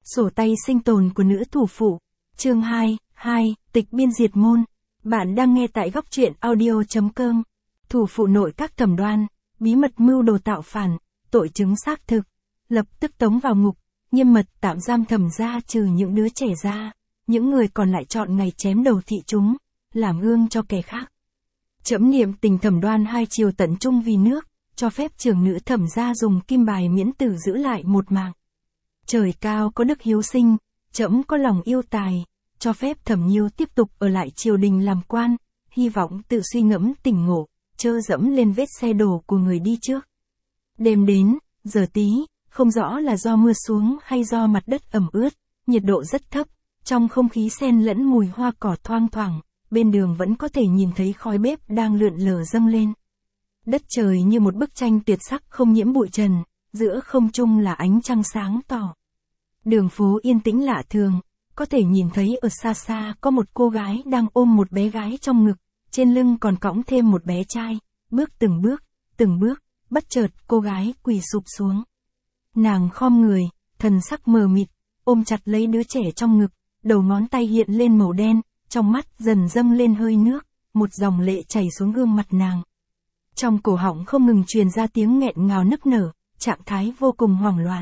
Sổ tay sinh tồn của nữ thủ phụ. Chương 2, tịch biên diệt môn. Bạn đang nghe tại góc truyện audio.com. Thủ phụ nội các Thẩm Đoan, bí mật mưu đồ tạo phản, tội chứng xác thực. Lập tức tống vào ngục, nghiêm mật tạm giam Thẩm gia trừ những đứa trẻ ra. Những người còn lại chọn ngày chém đầu thị chúng, làm gương cho kẻ khác. Trẫm niệm tình Thẩm Đoan hai chiều tận trung vì nước, cho phép trưởng nữ Thẩm gia dùng kim bài miễn tử giữ lại một mạng. Trời cao có đức hiếu sinh, trẫm có lòng yêu tài, cho phép Thẩm Nhiêu tiếp tục ở lại triều đình làm quan, hy vọng tự suy ngẫm tỉnh ngộ, chớ dẫm lên vết xe đổ của người đi trước. Đêm đến, giờ tí, không rõ là do mưa xuống hay do mặt đất ẩm ướt, nhiệt độ rất thấp, trong không khí xen lẫn mùi hoa cỏ thoang thoảng, bên đường vẫn có thể nhìn thấy khói bếp đang lượn lờ dâng lên. Đất trời như một bức tranh tuyệt sắc không nhiễm bụi trần, giữa không trung là ánh trăng sáng tỏ. Đường phố yên tĩnh lạ thường, có thể nhìn thấy ở xa xa có một cô gái đang ôm một bé gái trong ngực, trên lưng còn cõng thêm một bé trai, bước từng bước, bất chợt cô gái quỳ sụp xuống. Nàng khom người, thần sắc mờ mịt, ôm chặt lấy đứa trẻ trong ngực, đầu ngón tay hiện lên màu đen, trong mắt dần dâng lên hơi nước, một dòng lệ chảy xuống gương mặt nàng. Trong cổ họng không ngừng truyền ra tiếng nghẹn ngào nức nở, trạng thái vô cùng hoảng loạn.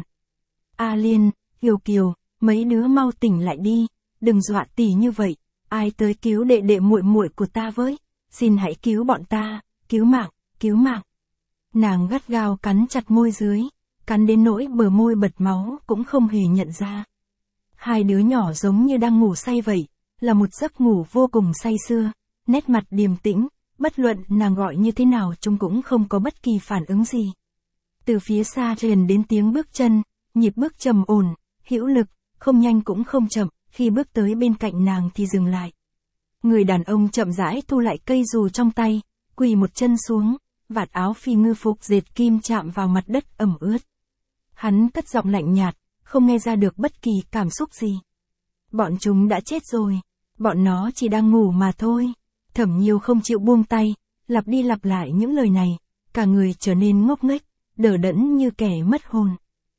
A Liên, Kiều Kiều, mấy đứa mau tỉnh lại đi, đừng dọa tỉ như vậy, ai tới cứu đệ đệ muội muội của ta với, xin hãy cứu bọn ta, cứu mạng. Nàng gắt gao cắn chặt môi dưới, cắn đến nỗi bờ môi bật máu cũng không hề nhận ra. Hai đứa nhỏ giống như đang ngủ say vậy, là một giấc ngủ vô cùng say sưa, nét mặt điềm tĩnh, bất luận nàng gọi như thế nào chúng cũng không có bất kỳ phản ứng gì. Từ phía xa truyền đến tiếng bước chân, nhịp bước trầm ổn, hữu lực, không nhanh cũng không chậm, khi bước tới bên cạnh nàng thì dừng lại. Người đàn ông chậm rãi thu lại cây dù trong tay, quỳ một chân xuống, vạt áo phi ngư phục dệt kim chạm vào mặt đất ẩm ướt. Hắn cất giọng lạnh nhạt, không nghe ra được bất kỳ cảm xúc gì. Bọn chúng đã chết rồi, bọn nó chỉ đang ngủ mà thôi. Thẩm Nhiêu không chịu buông tay, lặp đi lặp lại những lời này, cả người trở nên ngốc nghếch, đờ đẫn như kẻ mất hồn.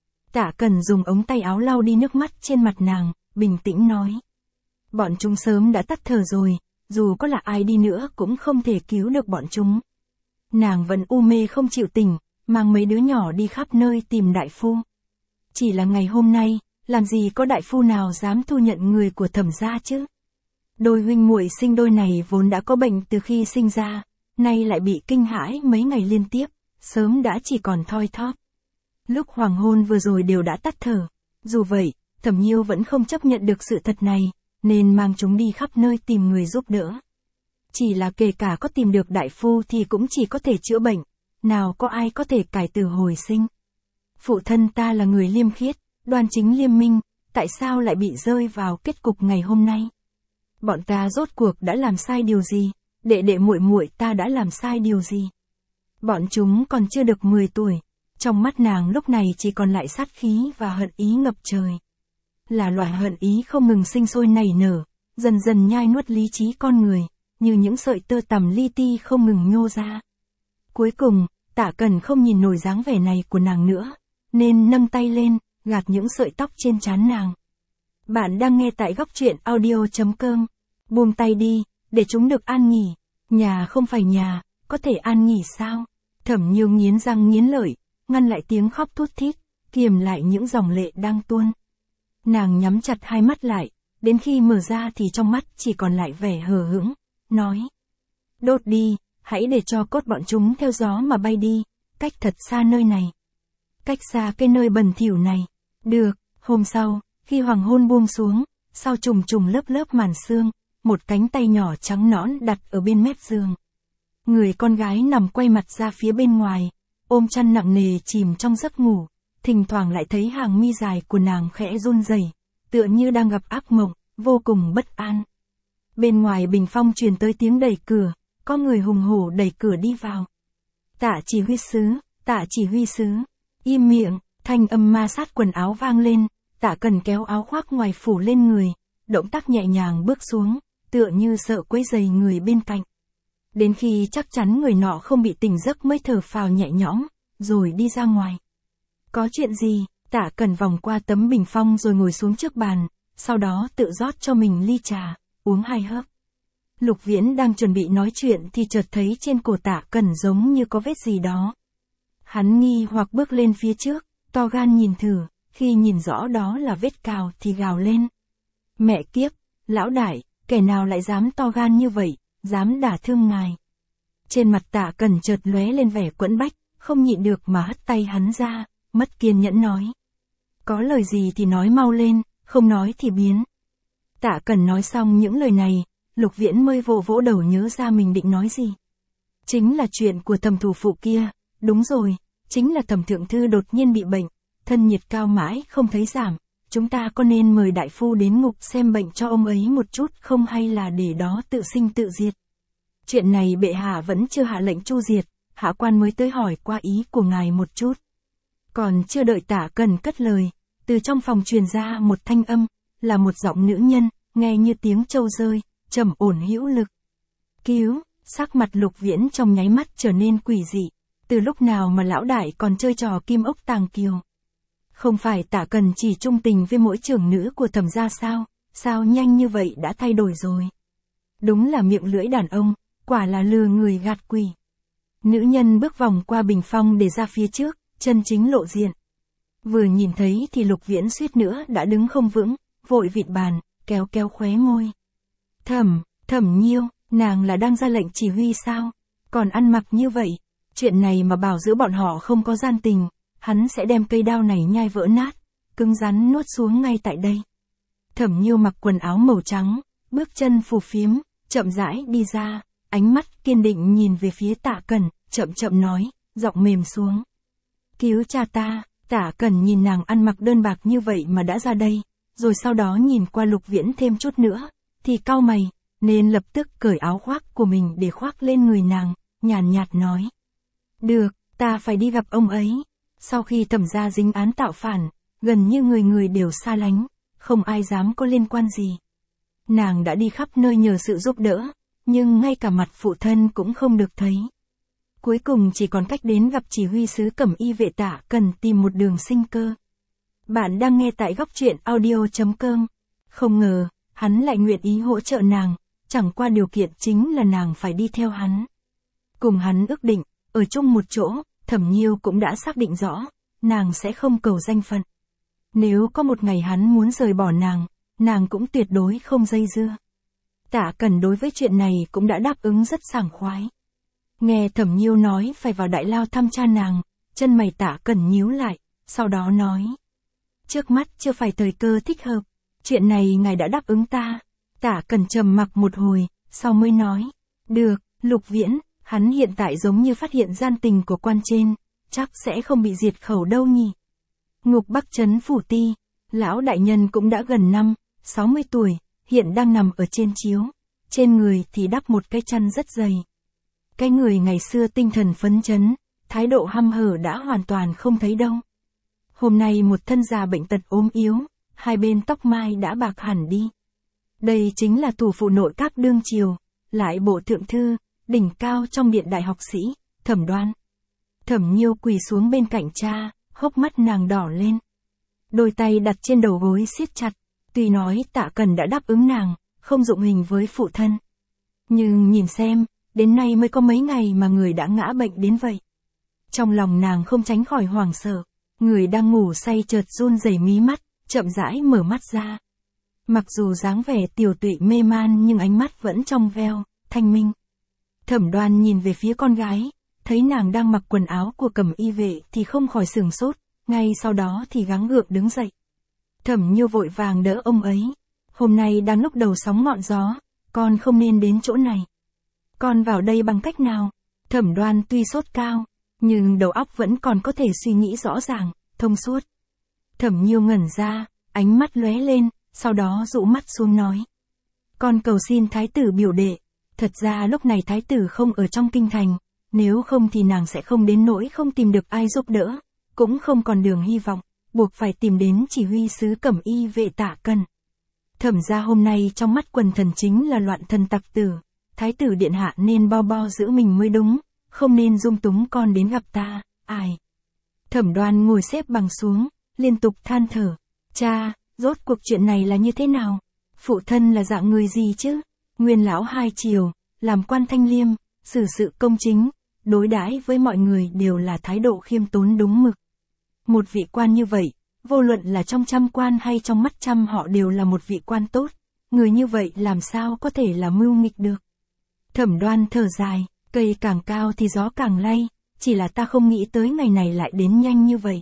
Tạ Cần dùng ống tay áo lau đi nước mắt trên mặt nàng, bình tĩnh nói. Bọn chúng sớm đã tắt thở rồi, dù có là ai đi nữa cũng không thể cứu được bọn chúng. Nàng vẫn u mê không chịu tỉnh, mang mấy đứa nhỏ đi khắp nơi tìm đại phu. Chỉ là ngày hôm nay, làm gì có đại phu nào dám thu nhận người của Thẩm gia chứ? Đôi huynh muội sinh đôi này vốn đã có bệnh từ khi sinh ra, nay lại bị kinh hãi mấy ngày liên tiếp, sớm đã chỉ còn thoi thóp. Lúc hoàng hôn vừa rồi đều đã tắt thở. Dù vậy, Thẩm Nhiêu vẫn không chấp nhận được sự thật này, nên mang chúng đi khắp nơi tìm người giúp đỡ. Chỉ là kể cả có tìm được đại phu thì cũng chỉ có thể chữa bệnh, nào có ai có thể cải tử hồi sinh. Phụ thân ta là người liêm khiết, đoan chính liêm minh, tại sao lại bị rơi vào kết cục ngày hôm nay? Bọn ta rốt cuộc đã làm sai điều gì? Đệ đệ muội muội ta đã làm sai điều gì? Bọn chúng còn chưa được 10 tuổi. Trong mắt nàng lúc này chỉ còn lại sát khí và hận ý ngập trời. Là loại hận ý không ngừng sinh sôi nảy nở, dần dần nhai nuốt lý trí con người, như những sợi tơ tằm li ti không ngừng nhô ra. Cuối cùng, Tạ Cần không nhìn nổi dáng vẻ này của nàng nữa, nên nâng tay lên, gạt những sợi tóc trên trán nàng. Bạn đang nghe tại góc truyện audio.com. Buông tay đi, để chúng được an nghỉ. Nhà không phải nhà, có thể an nghỉ sao? Thẩm Nhiêu nghiến răng nghiến lợi, ngăn lại tiếng khóc thút thít, kiềm lại những dòng lệ đang tuôn. Nàng nhắm chặt hai mắt lại, đến khi mở ra thì trong mắt chỉ còn lại vẻ hờ hững, nói. Đốt đi, hãy để cho cốt bọn chúng theo gió mà bay đi, cách thật xa nơi này. Cách xa cái nơi bẩn thỉu này. Được, hôm sau, khi hoàng hôn buông xuống, sau trùng trùng lớp lớp màn sương, một cánh tay nhỏ trắng nõn đặt ở bên mép giường. Người con gái nằm quay mặt ra phía bên ngoài, ôm chăn nặng nề chìm trong giấc ngủ, thỉnh thoảng lại thấy hàng mi dài của nàng khẽ run rẩy, tựa như đang gặp ác mộng, vô cùng bất an. Bên ngoài bình phong truyền tới tiếng đẩy cửa, có người hùng hổ đẩy cửa đi vào. Tạ chỉ huy sứ, im miệng, thanh âm ma sát quần áo vang lên, Tạ Cần kéo áo khoác ngoài phủ lên người, động tác nhẹ nhàng bước xuống, tựa như sợ quấy rầy người bên cạnh. Đến khi chắc chắn người nọ không bị tỉnh giấc mới thở phào nhẹ nhõm, rồi đi ra ngoài. Có chuyện gì? Tạ Cẩn vòng qua tấm bình phong rồi ngồi xuống trước bàn, sau đó tự rót cho mình ly trà, uống 2 hớp. Lục Viễn đang chuẩn bị nói chuyện thì chợt thấy trên cổ Tạ Cẩn giống như có vết gì đó. Hắn nghi hoặc bước lên phía trước, to gan nhìn thử, khi nhìn rõ đó là vết cào thì gào lên. Mẹ kiếp, lão đại, kẻ nào lại dám to gan như vậy, dám đả thương ngài. Trên mặt Tạ Cẩn chợt lóe lên vẻ quẫn bách, không nhịn được mà hất tay hắn ra, mất kiên nhẫn nói. Có lời gì thì nói mau lên, không nói thì biến. Tạ Cẩn nói xong những lời này, Lục Viễn mới vỗ vỗ đầu nhớ ra mình định nói gì. Chính là chuyện của Thẩm thủ phụ kia, đúng rồi, chính là Thẩm thượng thư đột nhiên bị bệnh, thân nhiệt cao mãi không thấy giảm, chúng ta có nên mời đại phu đến ngục xem bệnh cho ông ấy một chút không hay là để đó tự sinh tự diệt. Chuyện này bệ hạ vẫn chưa hạ lệnh chu diệt, hạ quan mới tới hỏi qua ý của ngài một chút. Còn chưa đợi Tạ Cẩn cất lời, từ trong phòng truyền ra một thanh âm, là một giọng nữ nhân, nghe như tiếng trâu rơi, trầm ổn hữu lực. Cứu, sắc mặt Lục Viễn trong nháy mắt trở nên quỷ dị, từ lúc nào mà lão đại còn chơi trò kim ốc tàng kiều. Không phải Tạ Cẩn chỉ trung tình với mỗi trưởng nữ của Thẩm gia sao, sao nhanh như vậy đã thay đổi rồi. Đúng là miệng lưỡi đàn ông, quả là lừa người gạt quỷ. Nữ nhân bước vòng qua bình phong để ra phía trước, chân chính lộ diện. Vừa nhìn thấy thì Lục Viễn suýt nữa đã đứng không vững, vội vịt bàn, kéo kéo khóe môi. Thẩm Nhiêu, nàng là đang ra lệnh chỉ huy sao? Còn ăn mặc như vậy, chuyện này mà bảo giữa bọn họ không có gian tình, hắn sẽ đem cây đao này nhai vỡ nát, cứng rắn nuốt xuống ngay tại đây. Thẩm Nhiêu mặc quần áo màu trắng, bước chân phù phiếm, chậm rãi đi ra, ánh mắt kiên định nhìn về phía Tạ Cẩn, chậm chậm nói, giọng mềm xuống. Cứu cha ta. Tạ Cẩn nhìn nàng ăn mặc đơn bạc như vậy mà đã ra đây, rồi sau đó nhìn qua Lục Viễn thêm chút nữa, thì cau mày, nên lập tức cởi áo khoác của mình để khoác lên người nàng, nhàn nhạt nói. Được, ta phải đi gặp ông ấy. Sau khi Thẩm gia dính án tạo phản, gần như người người đều xa lánh, không ai dám có liên quan gì. Nàng đã đi khắp nơi nhờ sự giúp đỡ, nhưng ngay cả mặt phụ thân cũng không được thấy. Cuối cùng chỉ còn cách đến gặp chỉ huy sứ Cẩm Y vệ Tạ Cẩn tìm một đường sinh cơ. Bạn đang nghe tại góc truyện audio.com. Không ngờ, hắn lại nguyện ý hỗ trợ nàng, chẳng qua điều kiện chính là nàng phải đi theo hắn. Cùng hắn ước định, ở chung một chỗ, Thẩm Nhiêu cũng đã xác định rõ, nàng sẽ không cầu danh phận. Nếu có một ngày hắn muốn rời bỏ nàng cũng tuyệt đối không dây dưa. Tạ Cẩn đối với chuyện này cũng đã đáp ứng rất sảng khoái. Nghe Thẩm Nhiêu nói phải vào Đại Lao thăm cha nàng, chân mày Tạ Cẩn nhíu lại, sau đó nói. Trước mắt chưa phải thời cơ thích hợp, chuyện này ngài đã đáp ứng ta. Tạ Cẩn trầm mặc một hồi, sau mới nói. Được, Lục Viễn, hắn hiện tại giống như phát hiện gian tình của quan trên, chắc sẽ không bị diệt khẩu đâu nhỉ. Ngục Bắc Trấn Phủ Ti, lão đại nhân cũng đã gần 60 tuổi, hiện đang nằm ở trên chiếu, trên người thì đắp một cái chăn rất dày. Cái người ngày xưa tinh thần phấn chấn, thái độ hăm hở đã hoàn toàn không thấy đâu. Hôm nay một thân già bệnh tật ốm yếu, hai bên tóc mai đã bạc hẳn đi. Đây chính là thủ phụ nội các đương triều, lại bộ thượng thư, đỉnh cao trong điện đại học sĩ, Thẩm Đoan. Thẩm Nhiêu quỳ xuống bên cạnh cha, hốc mắt nàng đỏ lên. Đôi tay đặt trên đầu gối siết chặt, tuy nói Tạ Cẩn đã đáp ứng nàng, không dụng hình với phụ thân. Nhưng nhìn xem, đến nay mới có mấy ngày mà người đã ngã bệnh đến vậy. Trong lòng nàng không tránh khỏi hoảng sợ, người đang ngủ say chợt run rẩy mí mắt, chậm rãi mở mắt ra. Mặc dù dáng vẻ tiều tụy mê man nhưng ánh mắt vẫn trong veo, thanh minh. Thẩm Đoan nhìn về phía con gái, thấy nàng đang mặc quần áo của Cẩm Y vệ thì không khỏi sửng sốt, ngay sau đó thì gắng gượng đứng dậy. Thẩm Nhiêu vội vàng đỡ ông ấy. Hôm nay đang lúc đầu sóng ngọn gió, con không nên đến chỗ này. Con vào đây bằng cách nào? Thẩm Đoan tuy sốt cao, nhưng đầu óc vẫn còn có thể suy nghĩ rõ ràng, thông suốt. Thẩm Nhiêu ngẩn ra, ánh mắt lóe lên, sau đó dụ mắt xuống nói. Con cầu xin thái tử biểu đệ. Thật ra lúc này thái tử không ở trong kinh thành, nếu không thì nàng sẽ không đến nỗi không tìm được ai giúp đỡ, cũng không còn đường hy vọng, buộc phải tìm đến chỉ huy sứ Cẩm Y vệ Tạ Cẩn. Thẩm gia hôm nay trong mắt quần thần chính là loạn thần tặc tử, thái tử điện hạ nên bo giữ mình mới đúng, không nên dung túng con đến gặp ta, ai. Thẩm Đoan ngồi xếp bằng xuống, liên tục than thở. Cha, rốt cuộc chuyện này là như thế nào? Phụ thân là dạng người gì chứ? Nguyên lão hai triều, làm quan thanh liêm, xử sự công chính, đối đãi với mọi người đều là thái độ khiêm tốn đúng mực. Một vị quan như vậy, vô luận là trong trăm quan hay trong mắt trăm họ đều là một vị quan tốt. Người như vậy làm sao có thể là mưu nghịch được? Thẩm Đoan thở dài, cây càng cao thì gió càng lay, chỉ là ta không nghĩ tới ngày này lại đến nhanh như vậy.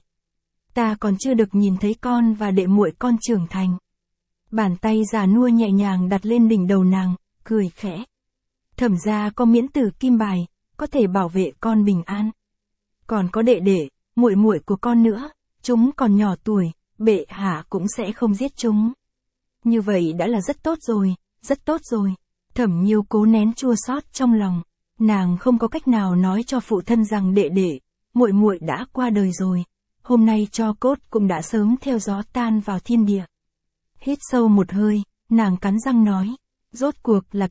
Ta còn chưa được nhìn thấy con và đệ muội con trưởng thành. Bàn tay già nua nhẹ nhàng đặt lên đỉnh đầu nàng, cười khẽ. Thẩm gia có miễn tử kim bài, có thể bảo vệ con bình an. Còn có đệ đệ, muội muội của con nữa, chúng còn nhỏ tuổi, bệ hạ cũng sẽ không giết chúng. Như vậy đã là rất tốt rồi, rất tốt rồi. Thẩm Nhiêu cố nén chua xót trong lòng, nàng không có cách nào nói cho phụ thân rằng đệ đệ, muội muội đã qua đời rồi. Hôm nay tro cốt cũng đã sớm theo gió tan vào thiên địa. Hít sâu một hơi, nàng cắn răng nói, rốt cuộc là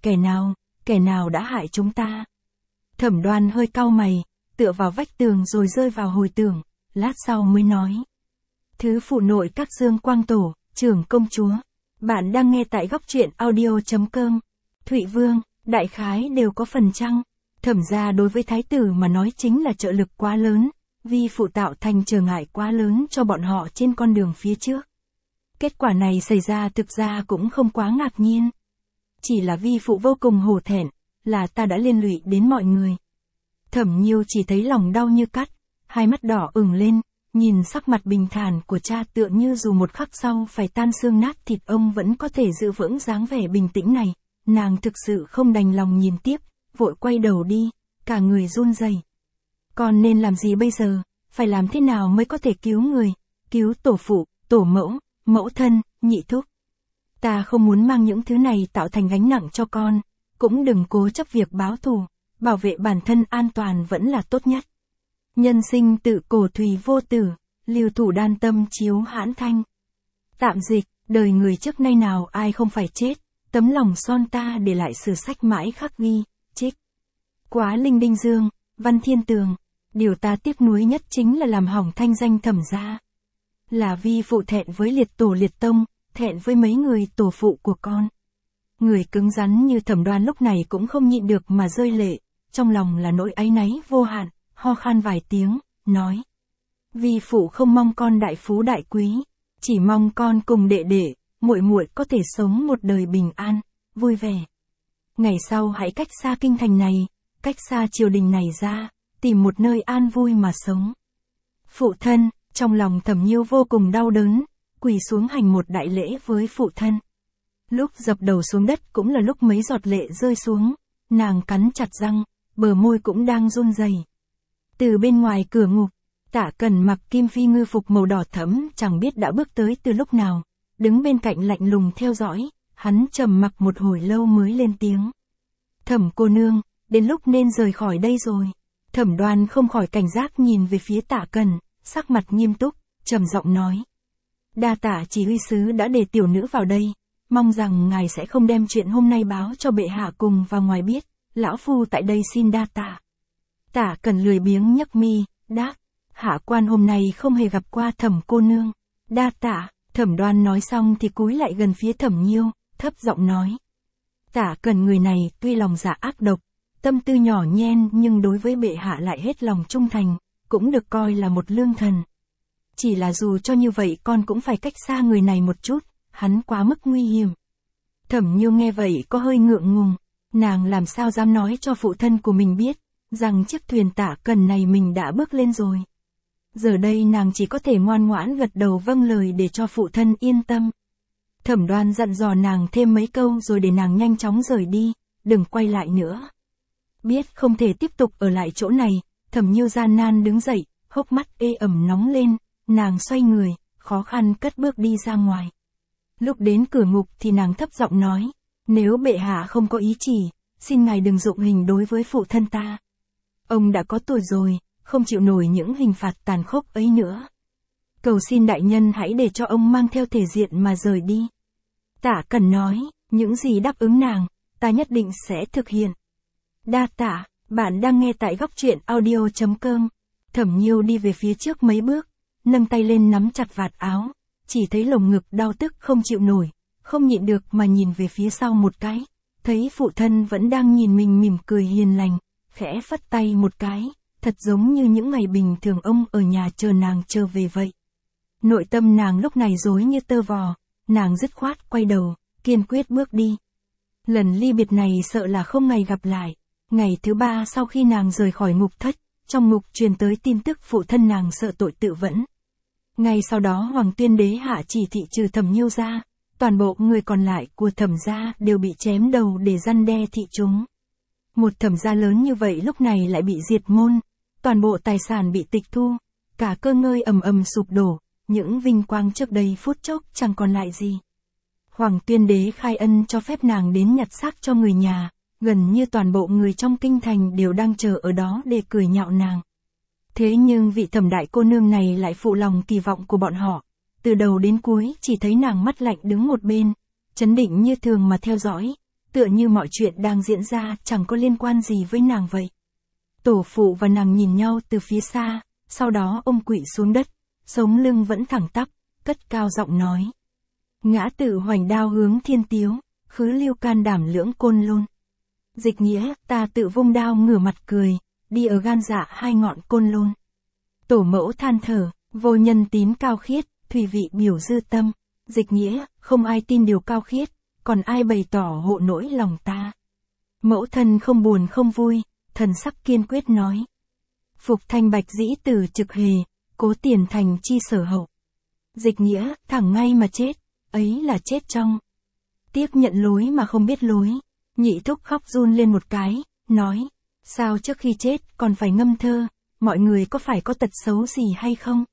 kẻ nào đã hại chúng ta? Thẩm Đoan hơi cau mày, tựa vào vách tường rồi rơi vào hồi tưởng, lát sau mới nói. Thứ phụ nội các Dương Quang Tổ, trưởng công chúa. Bạn đang nghe tại góc truyện audio.com. Thụy Vương, đại khái đều có phần chăng? Thẩm gia đối với thái tử mà nói chính là trợ lực quá lớn, vi phụ tạo thành trở ngại quá lớn cho bọn họ trên con đường phía trước. Kết quả này xảy ra thực ra cũng không quá ngạc nhiên. Chỉ là vi phụ vô cùng hổ thẹn, là ta đã liên lụy đến mọi người. Thẩm Nhiêu chỉ thấy lòng đau như cắt, hai mắt đỏ ửng lên, nhìn sắc mặt bình thản của cha tựa như dù một khắc sau phải tan xương nát thịt ông vẫn có thể giữ vững dáng vẻ bình tĩnh này. Nàng thực sự không đành lòng nhìn tiếp, vội quay đầu đi, cả người run rẩy. Con nên làm gì bây giờ, phải làm thế nào mới có thể cứu người, cứu tổ phụ, tổ mẫu, mẫu thân, nhị thúc. Ta không muốn mang những thứ này tạo thành gánh nặng cho con, cũng đừng cố chấp việc báo thù, bảo vệ bản thân an toàn vẫn là tốt nhất. Nhân sinh tự cổ thủy vô tử, lưu thủ đan tâm chiếu hãn thanh. Tạm dịch, đời người trước nay nào ai không phải chết, tấm lòng son ta để lại sử sách mãi khắc ghi, trích. Quá Linh Đinh Dương, Văn Thiên Tường, điều ta tiếc nuối nhất chính là làm hỏng thanh danh Thẩm gia. Là vi phụ thẹn với liệt tổ liệt tông, thẹn với mấy người tổ phụ của con. Người cứng rắn như Thẩm Đoan lúc này cũng không nhịn được mà rơi lệ, trong lòng là nỗi áy náy vô hạn, ho khan vài tiếng, nói. Vi phụ không mong con đại phú đại quý, chỉ mong con cùng đệ đệ, muội muội có thể sống một đời bình an, vui vẻ. Ngày sau hãy cách xa kinh thành này, cách xa triều đình này ra, tìm một nơi an vui mà sống. Phụ thân, trong lòng Thẩm Nhiêu vô cùng đau đớn, quỳ xuống hành một đại lễ với phụ thân. Lúc dập đầu xuống đất cũng là lúc mấy giọt lệ rơi xuống, nàng cắn chặt răng, bờ môi cũng đang run rẩy. Từ bên ngoài cửa ngục, Tạ Cần mặc kim phi ngư phục màu đỏ thẫm chẳng biết đã bước tới từ lúc nào, đứng bên cạnh lạnh lùng theo dõi, hắn trầm mặc một hồi lâu mới lên tiếng. Thẩm cô nương, đến lúc nên rời khỏi đây rồi. Thẩm Đoan không khỏi cảnh giác nhìn về phía Tạ Cần, sắc mặt nghiêm túc, trầm giọng nói. Đa tạ chỉ huy sứ đã để tiểu nữ vào đây, mong rằng ngài sẽ không đem chuyện hôm nay báo cho bệ hạ cùng và ngoài biết, lão phu tại đây xin đa tạ. Tạ Cần lười biếng nhấc mi, đáp, hạ quan hôm nay không hề gặp qua Thẩm cô nương. Đa tạ. Thẩm Đoan nói xong thì cúi lại gần phía Thẩm Nhiêu, thấp giọng nói. Tạ Cần người này tuy lòng dạ ác độc, tâm tư nhỏ nhen nhưng đối với bệ hạ lại hết lòng trung thành, cũng được coi là một lương thần. Chỉ là dù cho như vậy con cũng phải cách xa người này một chút, hắn quá mức nguy hiểm. Thẩm Nhiêu nghe vậy có hơi ngượng ngùng, nàng làm sao dám nói cho phụ thân của mình biết, rằng chiếc thuyền Tạ Cần này mình đã bước lên rồi. Giờ đây nàng chỉ có thể ngoan ngoãn gật đầu vâng lời để cho phụ thân yên tâm. Thẩm Đoan dặn dò nàng thêm mấy câu rồi để nàng nhanh chóng rời đi, đừng quay lại nữa. Biết không thể tiếp tục ở lại chỗ này, Thẩm Nhiêu gian nan đứng dậy, hốc mắt ê ẩm nóng lên, nàng xoay người, khó khăn cất bước đi ra ngoài. Lúc đến cửa ngục thì nàng thấp giọng nói, nếu bệ hạ không có ý chỉ, xin ngài đừng dụng hình đối với phụ thân ta. Ông đã có tuổi rồi, không chịu nổi những hình phạt tàn khốc ấy nữa. Cầu xin đại nhân hãy để cho ông mang theo thể diện mà rời đi. Tạ Cần nói, những gì đáp ứng nàng, ta nhất định sẽ thực hiện. Đa tạ, bạn đang nghe tại góc truyện audio.com. Thẩm Nhiêu đi về phía trước mấy bước, nâng tay lên nắm chặt vạt áo, chỉ thấy lồng ngực đau tức không chịu nổi, không nhịn được mà nhìn về phía sau một cái, thấy phụ thân vẫn đang nhìn mình mỉm cười hiền lành, khẽ phất tay một cái, thật giống như những ngày bình thường ông ở nhà chờ nàng trở về vậy. Nội tâm nàng lúc này rối như tơ vò, nàng dứt khoát quay đầu, kiên quyết bước đi. Lần ly biệt này sợ là không ngày gặp lại. Ngày thứ 3 sau khi nàng rời khỏi ngục thất, trong ngục truyền tới tin tức phụ thân nàng sợ tội tự vẫn. Ngay sau đó Hoàng Tuyên Đế hạ chỉ thị trừ Thẩm Nhiêu ra, toàn bộ người còn lại của Thẩm gia đều bị chém đầu để răn đe thị chúng. Một Thẩm gia lớn như vậy lúc này lại bị diệt môn, toàn bộ tài sản bị tịch thu, cả cơ ngơi ầm ầm sụp đổ, những vinh quang trước đây phút chốc chẳng còn lại gì. Hoàng Tuyên Đế khai ân cho phép nàng đến nhặt xác cho người nhà, gần như toàn bộ người trong kinh thành đều đang chờ ở đó để cười nhạo nàng. Thế nhưng vị Thẩm đại cô nương này lại phụ lòng kỳ vọng của bọn họ, từ đầu đến cuối chỉ thấy nàng mắt lạnh đứng một bên, trấn định như thường mà theo dõi, tựa như mọi chuyện đang diễn ra chẳng có liên quan gì với nàng vậy. Tổ phụ và nàng nhìn nhau từ phía xa, sau đó ông quỵ xuống đất, sống lưng vẫn thẳng tắp, cất cao giọng nói. Ngã tự hoành đao hướng thiên tiếu, khứ lưu can đảm lưỡng côn lôn. Dịch nghĩa, ta tự vung đao ngửa mặt cười, đi ở gan dạ hai ngọn côn lôn. Tổ mẫu than thở, vô nhân tín cao khiết, thùy vị biểu dư tâm. Dịch nghĩa, không ai tin điều cao khiết, còn ai bày tỏ hộ nỗi lòng ta. Mẫu thân không buồn không vui, thần sắc kiên quyết nói. Phục thanh bạch dĩ từ trực hề, cố tiền thành chi sở hậu. Dịch nghĩa, thẳng ngay mà chết, ấy là chết trong. Tiếc nhận lối mà không biết lối. Nhị thúc khóc run lên một cái, nói. Sao trước khi chết còn phải ngâm thơ, mọi người có phải có tật xấu gì hay không?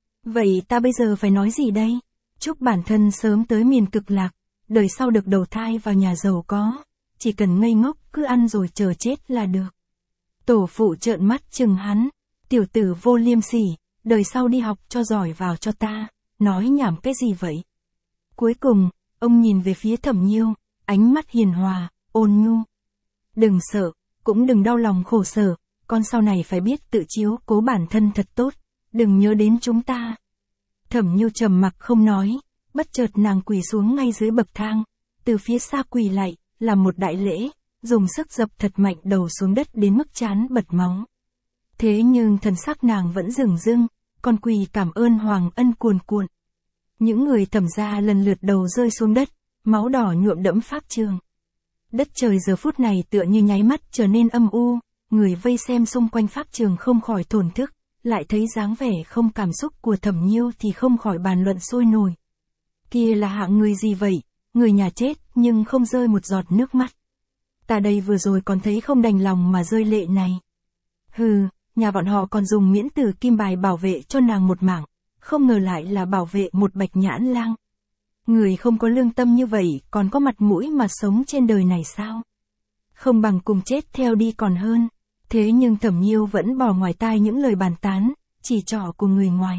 Vậy ta bây giờ phải nói gì đây? Chúc bản thân sớm tới miền cực lạc, đời sau được đầu thai vào nhà giàu có, chỉ cần ngây ngốc cứ ăn rồi chờ chết là được. Tổ phụ trợn mắt chừng hắn, tiểu tử vô liêm sỉ, đời sau đi học cho giỏi vào cho ta, nói nhảm cái gì vậy? Cuối cùng, ông nhìn về phía Thẩm Nhiêu, ánh mắt hiền hòa, ôn nhu. Đừng sợ, cũng đừng đau lòng khổ sở, con sau này phải biết tự chiếu cố bản thân thật tốt, đừng nhớ đến chúng ta. Thẩm Nhiêu trầm mặc không nói, bất chợt nàng quỳ xuống ngay dưới bậc thang, từ phía xa quỳ lại, làm một đại lễ, dùng sức dập thật mạnh đầu xuống đất đến mức trán bật máu. Thế nhưng thần sắc nàng vẫn dửng dưng, còn quỳ cảm ơn Hoàng Ân cuồn cuộn. Những người Thẩm gia lần lượt đầu rơi xuống đất, máu đỏ nhuộm đẫm pháp trường. Đất trời giờ phút này tựa như nháy mắt trở nên âm u, người vây xem xung quanh pháp trường không khỏi thổn thức, lại thấy dáng vẻ không cảm xúc của Thẩm Nhiêu thì không khỏi bàn luận sôi nổi. Kia là hạng người gì vậy, người nhà chết nhưng không rơi một giọt nước mắt. Ta đây vừa rồi còn thấy không đành lòng mà rơi lệ này. Hừ, nhà bọn họ còn dùng miễn tử kim bài bảo vệ cho nàng một mảng, không ngờ lại là bảo vệ một bạch nhãn lang. Người không có lương tâm như vậy còn có mặt mũi mà sống trên đời này sao? Không bằng cùng chết theo đi còn hơn. Thế nhưng Thẩm Nhiêu vẫn bỏ ngoài tai những lời bàn tán, chỉ trỏ của người ngoài.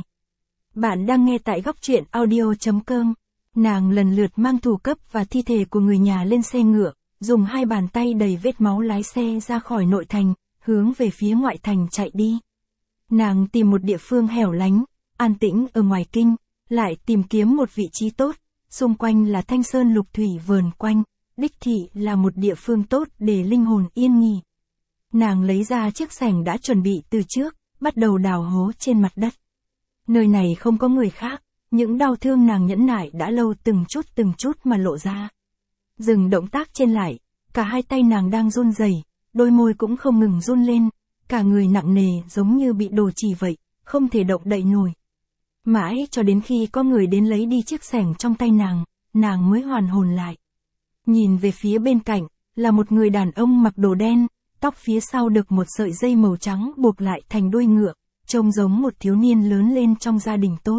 Bạn đang nghe tại góc truyện audio.com. Nàng lần lượt mang thủ cấp và thi thể của người nhà lên xe ngựa, dùng hai bàn tay đầy vết máu lái xe ra khỏi nội thành, hướng về phía ngoại thành chạy đi. Nàng tìm một địa phương hẻo lánh, an tĩnh ở ngoài kinh, lại tìm kiếm một vị trí tốt, xung quanh là thanh sơn lục thủy vờn quanh, đích thị là một địa phương tốt để linh hồn yên nghỉ. Nàng lấy ra chiếc xẻng đã chuẩn bị từ trước, bắt đầu đào hố trên mặt đất. Nơi này không có người khác, những đau thương nàng nhẫn nại đã lâu từng chút mà lộ ra. Dừng động tác trên lại, cả hai tay nàng đang run rẩy, đôi môi cũng không ngừng run lên, cả người nặng nề giống như bị đồ trì vậy, không thể động đậy nổi. Mãi cho đến khi có người đến lấy đi chiếc xẻng trong tay nàng mới hoàn hồn lại. Nhìn về phía bên cạnh, là một người đàn ông mặc đồ đen, tóc phía sau được một sợi dây màu trắng buộc lại thành đuôi ngựa, trông giống một thiếu niên lớn lên trong gia đình tốt.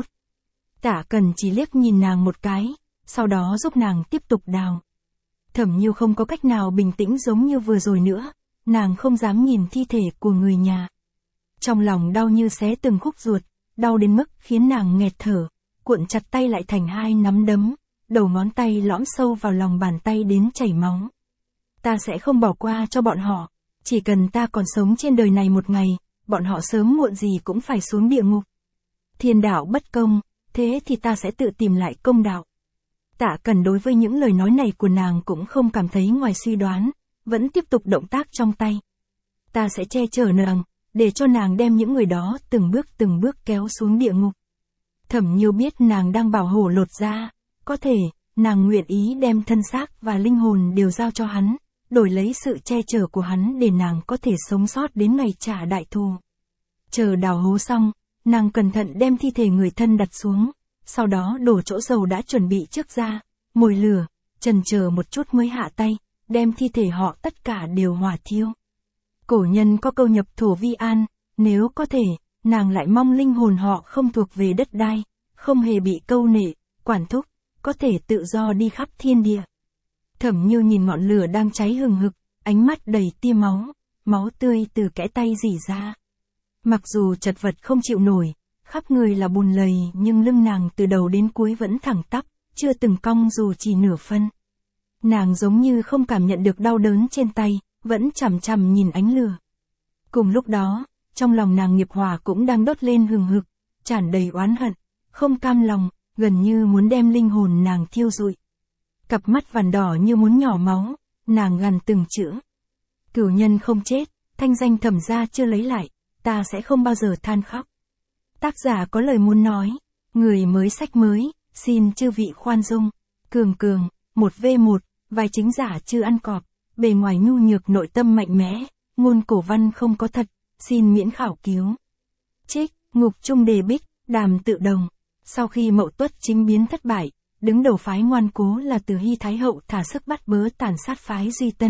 Tả Cần chỉ liếc nhìn nàng một cái, sau đó giúp nàng tiếp tục đào. Thẩm Nhiêu không có cách nào bình tĩnh giống như vừa rồi nữa, nàng không dám nhìn thi thể của người nhà. Trong lòng đau như xé từng khúc ruột, đau đến mức khiến nàng nghẹt thở, cuộn chặt tay lại thành hai nắm đấm, đầu ngón tay lõm sâu vào lòng bàn tay đến chảy máu. Ta sẽ không bỏ qua cho bọn họ, chỉ cần ta còn sống trên đời này một ngày, bọn họ sớm muộn gì cũng phải xuống địa ngục. Thiên đạo bất công, thế thì ta sẽ tự tìm lại công đạo. Tạ Cẩn đối với những lời nói này của nàng cũng không cảm thấy ngoài suy đoán, vẫn tiếp tục động tác trong tay. Ta sẽ che chở nàng, để cho nàng đem những người đó từng bước kéo xuống địa ngục. Thẩm Nhiêu biết nàng đang bảo hổ lột da, có thể, nàng nguyện ý đem thân xác và linh hồn đều giao cho hắn, đổi lấy sự che chở của hắn để nàng có thể sống sót đến ngày trả đại thù. Chờ đào hố xong, nàng cẩn thận đem thi thể người thân đặt xuống, sau đó đổ chỗ dầu đã chuẩn bị trước ra, mồi lửa, chần chờ một chút mới hạ tay, đem thi thể họ tất cả đều hỏa thiêu. Cổ nhân có câu nhập thổ vi an, nếu có thể, nàng lại mong linh hồn họ không thuộc về đất đai, không hề bị câu nệ, quản thúc, có thể tự do đi khắp thiên địa. Thẩm Nhiêu nhìn ngọn lửa đang cháy hừng hực, ánh mắt đầy tia máu, máu tươi từ kẽ tay rỉ ra. Mặc dù chật vật không chịu nổi, khắp người là bùn lầy nhưng lưng nàng từ đầu đến cuối vẫn thẳng tắp, chưa từng cong dù chỉ nửa phân. Nàng giống như không cảm nhận được đau đớn trên tay, vẫn chằm chằm nhìn ánh lửa. Cùng lúc đó, trong lòng nàng nghiệp hỏa cũng đang đốt lên hừng hực, tràn đầy oán hận, không cam lòng, gần như muốn đem linh hồn nàng thiêu rụi. Cặp mắt vằn đỏ như muốn nhỏ máu, nàng gằn từng chữ. Cửu nhân không chết, thanh danh Thẩm gia chưa lấy lại, ta sẽ không bao giờ than khóc. Tác giả có lời muốn nói, người mới sách mới, xin chư vị khoan dung. Cường Cường, 1v1, vai chính giả chưa ăn cọp, bề ngoài nhu nhược nội tâm mạnh mẽ, ngôn cổ văn không có thật, xin miễn khảo cứu. Trích, ngục trung đề bích, Đàm Tự Đồng. Sau khi Mậu Tuất chính biến thất bại, đứng đầu phái ngoan cố là Từ Hy Thái Hậu thả sức bắt bớ tàn sát phái Duy Tân.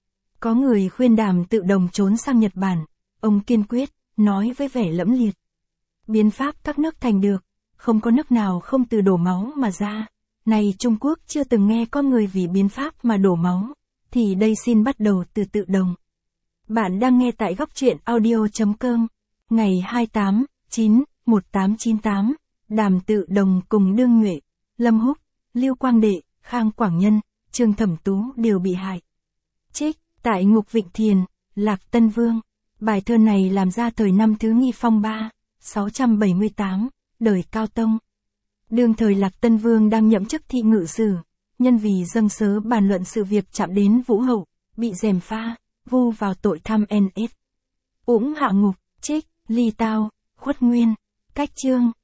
Có người khuyên Đàm Tự Đồng trốn sang Nhật Bản, ông kiên quyết, nói với vẻ lẫm liệt. Biến pháp các nước thành được, không có nước nào không từ đổ máu mà ra. Này Trung Quốc chưa từng nghe có người vì biến pháp mà đổ máu, thì đây xin bắt đầu từ Tự Đồng. Bạn đang nghe tại góc truyện audio.com, ngày 28/9/1898, Đàm Tự Đồng cùng Đương Nhuệ, Lâm Húc, Lưu Quang Đệ, Khang Quảng Nhân, Trương Thẩm Tú đều bị hại. Trích, tại Ngục Vịnh Thiền, Lạc Tân Vương. Bài thơ này làm ra thời năm Thứ Nghi Phong 3, 678, đời Cao Tông. Đương thời Lạc Tân Vương đang nhậm chức thị ngự sử, nhân vì dâng sớ bàn luận sự việc chạm đến Vũ Hậu, bị gièm pha, vu vào tội tham NS. Ũng hạ ngục, trích, ly tao, khuất nguyên, cách chương.